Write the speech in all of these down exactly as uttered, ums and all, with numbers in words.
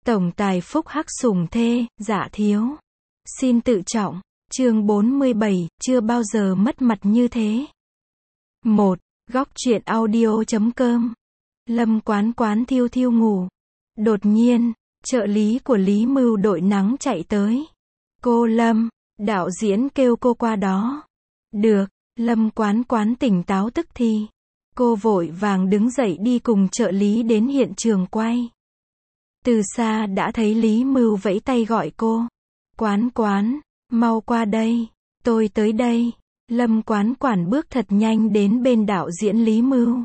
Tổng tài phúc hắc sủng thê, dạ thiếu. Xin tự trọng. Chương bốn mươi bảy, chưa bao giờ mất mặt như thế. một. Góc truyện audio chấm com. Lâm Quán Quán thiêu thiêu ngủ. Đột nhiên, trợ lý của Lý Mưu đội nắng chạy tới. Cô Lâm, đạo diễn kêu cô qua đó. Được, Lâm Quán Quán tỉnh táo tức thì. Cô vội vàng đứng dậy đi cùng trợ lý đến hiện trường quay. Từ xa đã thấy Lý Mưu vẫy tay gọi cô. Quán Quán, mau qua đây, tôi tới đây. Lâm Quán Quán bước thật nhanh đến bên đạo diễn Lý Mưu.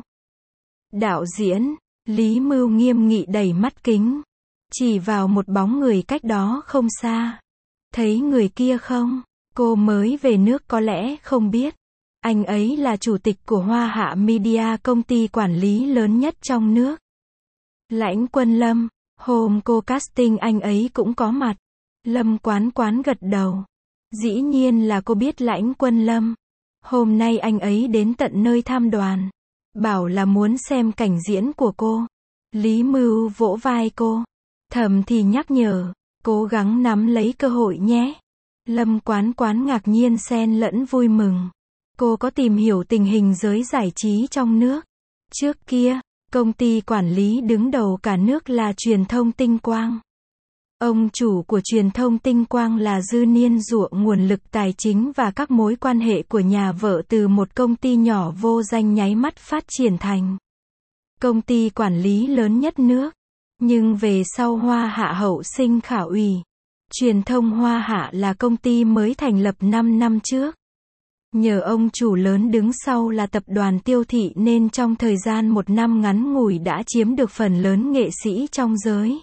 Đạo diễn, Lý Mưu nghiêm nghị đẩy mắt kính, chỉ vào một bóng người cách đó không xa. Thấy người kia không? Cô mới về nước có lẽ không biết. Anh ấy là chủ tịch của Hoa Hạ Media, công ty quản lý lớn nhất trong nước. Lãnh Quân Lâm, hôm cô casting anh ấy cũng có mặt. Lâm Quán Quán gật đầu. Dĩ nhiên là cô biết Lãnh Quân Lâm. Hôm nay anh ấy đến tận nơi tham đoàn. Bảo là muốn xem cảnh diễn của cô. Lý Mưu vỗ vai cô. Thầm thì nhắc nhở, cố gắng nắm lấy cơ hội nhé. Lâm Quán Quán ngạc nhiên xen lẫn vui mừng. Cô có tìm hiểu tình hình giới giải trí trong nước. Trước kia, công ty quản lý đứng đầu cả nước là Truyền thông Tinh Quang. Ông chủ của Truyền thông Tinh Quang là Dư Niên dựa nguồn lực tài chính và các mối quan hệ của nhà vợ từ một công ty nhỏ vô danh nháy mắt phát triển thành công ty quản lý lớn nhất nước. Nhưng về sau Hoa Hạ hậu sinh khả ủy. Truyền thông Hoa Hạ là công ty mới thành lập năm năm trước. Nhờ ông chủ lớn đứng sau là tập đoàn Tiêu Thị nên trong thời gian một năm ngắn ngủi đã chiếm được phần lớn nghệ sĩ trong giới.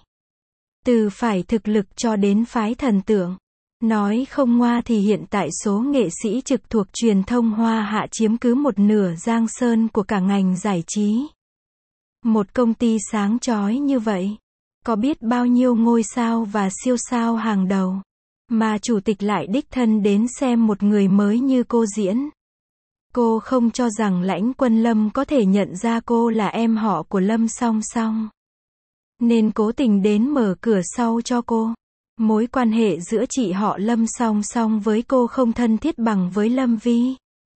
Từ phải thực lực cho đến phái thần tượng. Nói không ngoa thì hiện tại số nghệ sĩ trực thuộc truyền thông Hoa Hạ chiếm cứ một nửa giang sơn của cả ngành giải trí. Một công ty sáng chói như vậy, có biết bao nhiêu ngôi sao và siêu sao hàng đầu, mà chủ tịch lại đích thân đến xem một người mới như cô diễn. Cô không cho rằng Lãnh Quân Lâm có thể nhận ra cô là em họ của Lâm Song Song, nên cố tình đến mở cửa sau cho cô. Mối quan hệ giữa chị họ Lâm Song Song với cô không thân thiết bằng với Lâm Vi.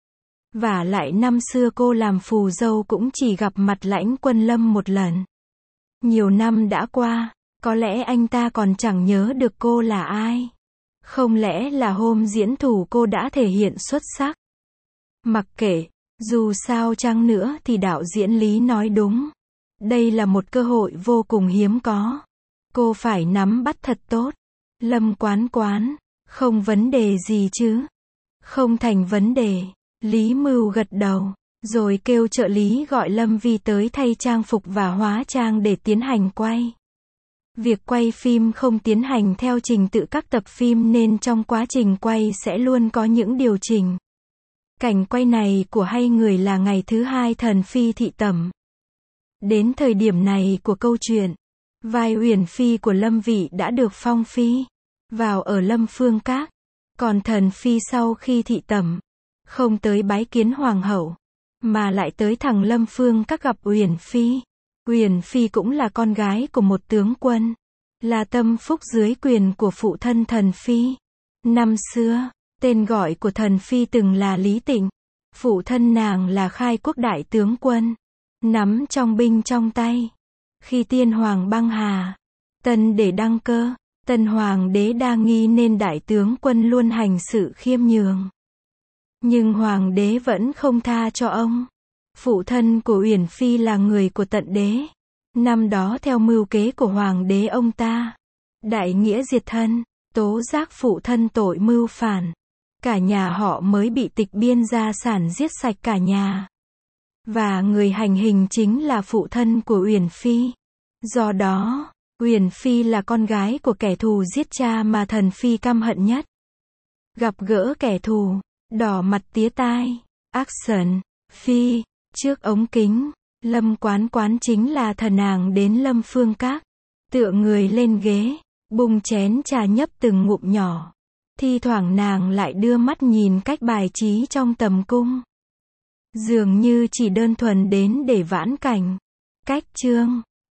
Vả lại năm xưa cô làm phù dâu cũng chỉ gặp mặt Lãnh Quân Lâm một lần. Nhiều năm đã qua, có lẽ anh ta còn chẳng nhớ được cô là ai. Không lẽ là hôm diễn thủ cô đã thể hiện xuất sắc? Mặc kệ, dù sao chăng nữa thì đạo diễn Lý nói đúng. Đây là một cơ hội vô cùng hiếm có. Cô phải nắm bắt thật tốt. Lâm Quán Quán, không vấn đề gì chứ? Không thành vấn đề. Lý Mưu gật đầu, rồi kêu trợ lý gọi Lâm Vi tới thay trang phục và hóa trang để tiến hành quay. Việc quay phim không tiến hành theo trình tự các tập phim nên trong quá trình quay sẽ luôn có những điều chỉnh. Cảnh quay này của hai người là ngày thứ hai Thần Phi thị tẩm. Đến thời điểm này của câu chuyện, vai Uyển Phi của Lâm Vị đã được phong phi vào ở Lâm Phương Các. Còn Thần Phi sau khi thị tẩm, không tới bái kiến hoàng hậu, mà lại tới thẳng Lâm Phương Các gặp Uyển Phi. Uyển Phi cũng là con gái của một tướng quân, là tâm phúc dưới quyền của phụ thân Thần Phi. Năm xưa, tên gọi của Thần Phi từng là Lý Tịnh. Phụ thân nàng là Khai Quốc đại tướng quân, nắm trong binh trong tay. Khi tiên hoàng băng hà, Tân để đăng cơ, Tân hoàng đế đa nghi nên đại tướng quân luôn hành sự khiêm nhường. Nhưng hoàng đế vẫn không tha cho ông. Phụ thân của Uyển Phi là người của Tận đế. Năm đó theo mưu kế của hoàng đế ông ta, đại nghĩa diệt thân, tố giác phụ thân tội mưu phản. Cả nhà họ mới bị tịch biên gia sản giết sạch cả nhà. Và người hành hình chính là phụ thân của Uyển Phi. Do đó, Uyển Phi là con gái của kẻ thù giết cha mà Thần Phi căm hận nhất. Gặp gỡ kẻ thù, đỏ mặt tía tai. Action, Phi, trước ống kính, Lâm Quán Quán chính là thần nàng đến Lâm Phương Các. Tựa người lên ghế, bung chén trà nhấp từng ngụm nhỏ. Thi thoảng nàng lại đưa mắt nhìn cách bài trí trong tầm cung. Dường như chỉ đơn thuần đến để vãn cảnh. Cách chương